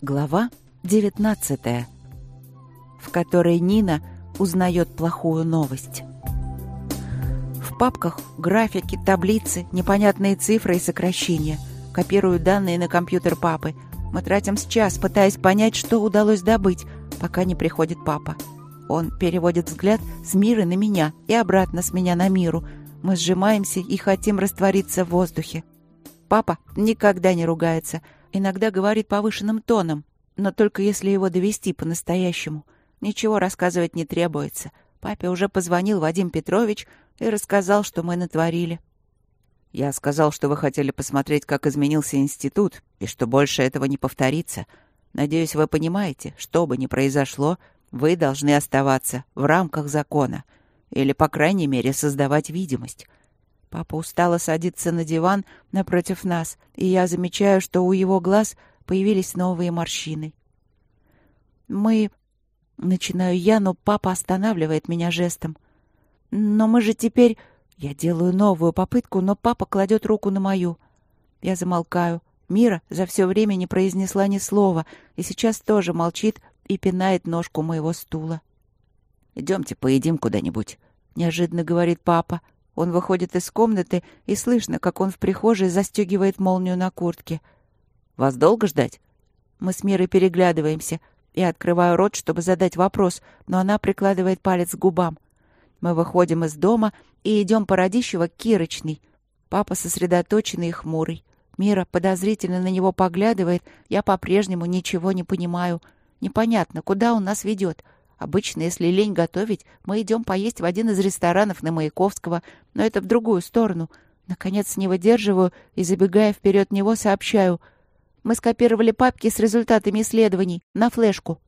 Глава 19, в которой Нина узнает плохую новость. В папках графики, таблицы, непонятные цифры и сокращения. Копирую данные на компьютер папы. Мы тратим час, пытаясь понять, что удалось добыть, пока не приходит папа. Он переводит взгляд с Миры на меня и обратно с меня на Миру. Мы сжимаемся и хотим раствориться в воздухе. Папа никогда не ругается. Иногда говорит повышенным тоном, но только если его довести по-настоящему. Ничего рассказывать не требуется. Папе уже позвонил Вадим Петрович и рассказал, что мы натворили. Я сказал, что вы хотели посмотреть, как изменился институт, и что больше этого не повторится. Надеюсь, вы понимаете, что бы ни произошло, вы должны оставаться в рамках закона. Или, по крайней мере, создавать видимость. Папа устало садится на диван напротив нас, и я замечаю, что у его глаз появились новые морщины. Начинаю я, но папа останавливает меня жестом. «Но мы же теперь...» Я делаю новую попытку, но папа кладет руку на мою. Я замолкаю. Мира за все время не произнесла ни слова, и сейчас тоже молчит и пинает ножку моего стула. «Идемте поедим куда-нибудь», — неожиданно говорит папа. Он выходит из комнаты, и слышно, как он в прихожей застегивает молнию на куртке. «Вас долго ждать?» Мы с Мирой переглядываемся. Я открываю рот, чтобы задать вопрос, но она прикладывает палец к губам. Мы выходим из дома и идем по Радищева к Кирочной. Папа сосредоточенный и хмурый. Мира подозрительно на него поглядывает. Я по-прежнему ничего не понимаю. Непонятно, куда он нас ведет. Обычно, если лень готовить, мы идем поесть в один из ресторанов на Маяковского, но это в другую сторону. Наконец не выдерживаю и, забегая вперед него, сообщаю. Мы скопировали папки с результатами исследований на флешку.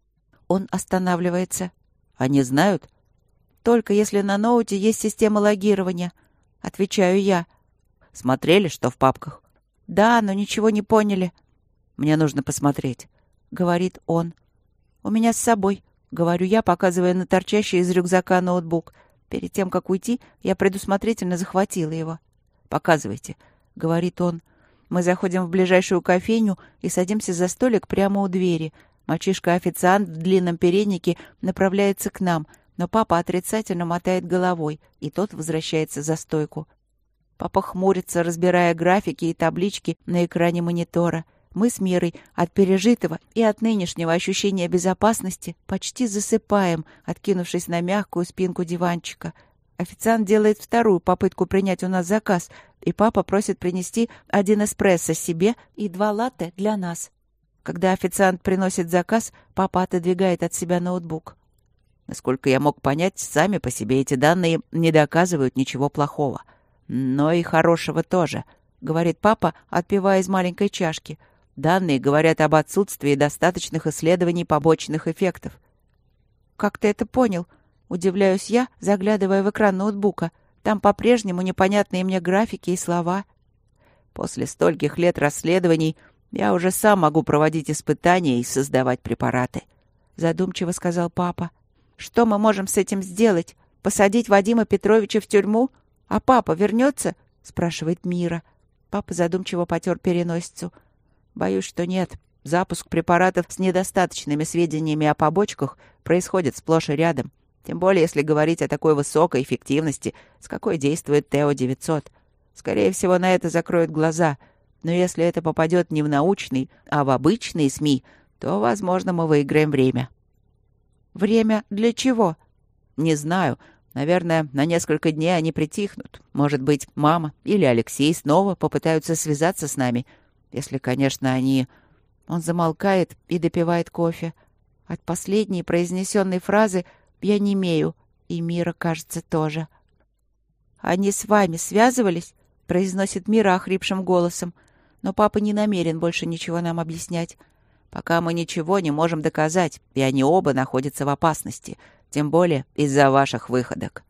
Он останавливается. Они знают? Только если на ноуте есть система логирования. Отвечаю я. Смотрели, что в папках? Да, но ничего не поняли. Мне нужно посмотреть, говорит он. У меня с собой. Говорю я, показывая на торчащий из рюкзака ноутбук. Перед тем, как уйти, я предусмотрительно захватила его. «Показывайте», — говорит он. Мы заходим в ближайшую кофейню и садимся за столик прямо у двери. Мальчишка-официант в длинном переднике направляется к нам, но папа отрицательно мотает головой, и тот возвращается за стойку. Папа хмурится, разбирая графики и таблички на экране монитора. Мы с Мирой от пережитого и от нынешнего ощущения безопасности почти засыпаем, откинувшись на мягкую спинку диванчика. Официант делает вторую попытку принять у нас заказ, и папа просит принести 1 эспрессо себе и 2 латте для нас. Когда официант приносит заказ, папа отодвигает от себя ноутбук. Насколько я мог понять, сами по себе эти данные не доказывают ничего плохого. Но и хорошего тоже, говорит папа, отпивая из маленькой чашки. Данные говорят об отсутствии достаточных исследований побочных эффектов. «Как ты это понял?» — удивляюсь я, заглядывая в экран ноутбука. Там по-прежнему непонятные мне графики и слова. «После стольких лет расследований я уже сам могу проводить испытания и создавать препараты», — задумчиво сказал папа. «Что мы можем с этим сделать? Посадить Вадима Петровича в тюрьму? А папа вернется?» — спрашивает Мира. Папа задумчиво потер переносицу. «Боюсь, что нет. Запуск препаратов с недостаточными сведениями о побочках происходит сплошь и рядом. Тем более, если говорить о такой высокой эффективности, с какой действует ТО-900. Скорее всего, на это закроют глаза. Но если это попадет не в научный, а в обычные СМИ, то, возможно, мы выиграем время». «Время для чего?» «Не знаю. Наверное, на несколько дней они притихнут. Может быть, мама или Алексей снова попытаются связаться с нами. Если, конечно, они...» Он замолкает и допивает кофе. От последней произнесенной фразы я немею, и Мира, кажется, тоже. «Они с вами связывались?» — произносит Мира охрипшим голосом. Но папа не намерен больше ничего нам объяснять. «Пока мы ничего не можем доказать, и они оба находятся в опасности, тем более из-за ваших выходок».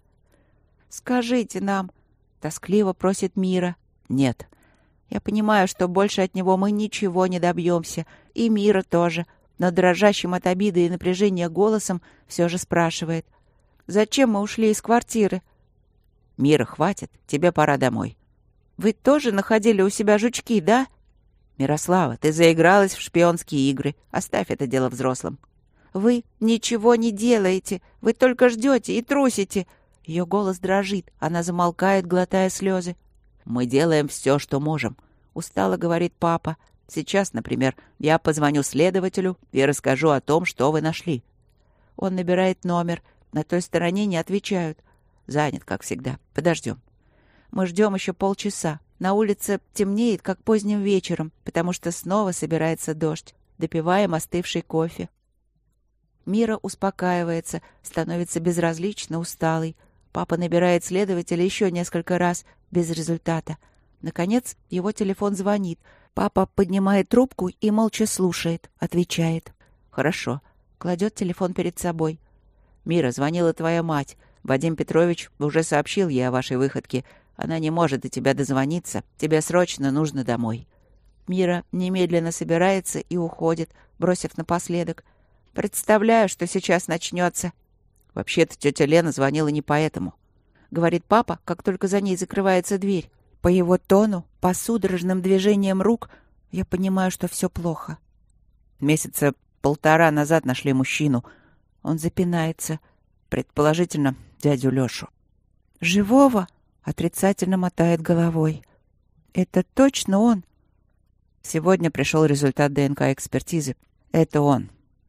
«Скажите нам», — тоскливо просит Мира. «Нет». Я понимаю, что больше от него мы ничего не добьемся, и Мира тоже, но дрожащим от обиды и напряжения голосом все же спрашивает. «Зачем мы ушли из квартиры?» «Мира, хватит, тебе пора домой». «Вы тоже находили у себя жучки, да?» «Мирослава, ты заигралась в шпионские игры. Оставь это дело взрослым». «Вы ничего не делаете. Вы только ждете и трусите». Ее голос дрожит. Она замолкает, глотая слезы. «Мы делаем все, что можем», — устало говорит папа. «Сейчас, например, я позвоню следователю и расскажу о том, что вы нашли». Он набирает номер. На той стороне не отвечают. Занят, как всегда. Подождем. Мы ждем еще полчаса. На улице темнеет, как поздним вечером, потому что снова собирается дождь. Допиваем остывший кофе. Мира успокаивается, становится безразлично усталой. Папа набирает следователя еще несколько раз, без результата. Наконец, его телефон звонит. Папа поднимает трубку и молча слушает, отвечает. «Хорошо». Кладет телефон перед собой. «Мира, звонила твоя мать. Вадим Петрович уже сообщил ей о вашей выходке. Она не может до тебя дозвониться. Тебе срочно нужно домой». Мира немедленно собирается и уходит, бросив напоследок: «Представляю, что сейчас начнется». «Вообще-то тетя Лена звонила не поэтому», — говорит папа, как только за ней закрывается дверь. По его тону, по судорожным движениям рук я понимаю, что все плохо. Месяца 1.5 назад нашли мужчину. Он запинается. Предположительно, дядю Лёшу. «Живого?» — отрицательно мотает головой. «Это точно он?» Сегодня пришел результат ДНК-экспертизы. Это он.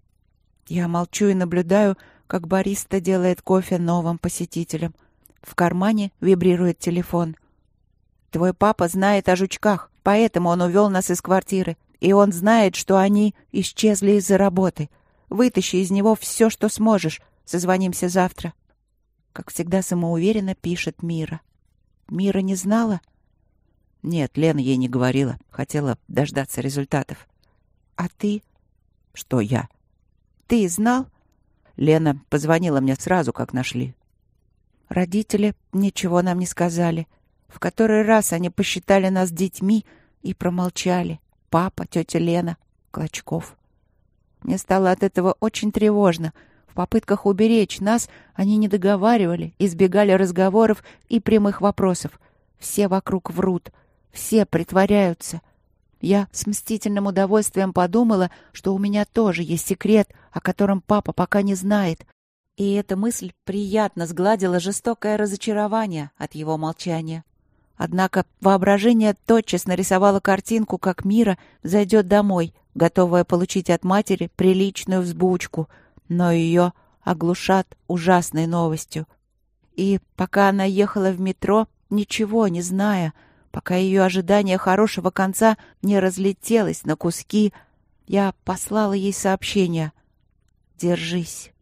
Я молчу и наблюдаю, как бариста делает кофе новым посетителям. В кармане вибрирует телефон. «Твой папа знает о жучках, поэтому он увел нас из квартиры. И он знает, что они исчезли из-за работы. Вытащи из него все, что сможешь. Созвонимся завтра». Как всегда самоуверенно пишет Мира. Мира не знала? Нет, Лена ей не говорила. Хотела дождаться результатов. А ты? Что я? Ты знал? Лена позвонила мне сразу, как нашли. Родители ничего нам не сказали. В который раз они посчитали нас детьми и промолчали. Папа, тетя Лена, Клочков. Мне стало от этого очень тревожно. В попытках уберечь нас они не договаривали, избегали разговоров и прямых вопросов. Все вокруг врут, все притворяются. Я с мстительным удовольствием подумала, что у меня тоже есть секрет, о котором папа пока не знает. И эта мысль приятно сгладила жестокое разочарование от его молчания. Однако воображение тотчас нарисовало картинку, как Мира зайдет домой, готовая получить от матери приличную взбучку, но ее оглушат ужасной новостью. И пока она ехала в метро, ничего не зная, пока ее ожидание хорошего конца не разлетелось на куски, я послала ей сообщение: «Держись».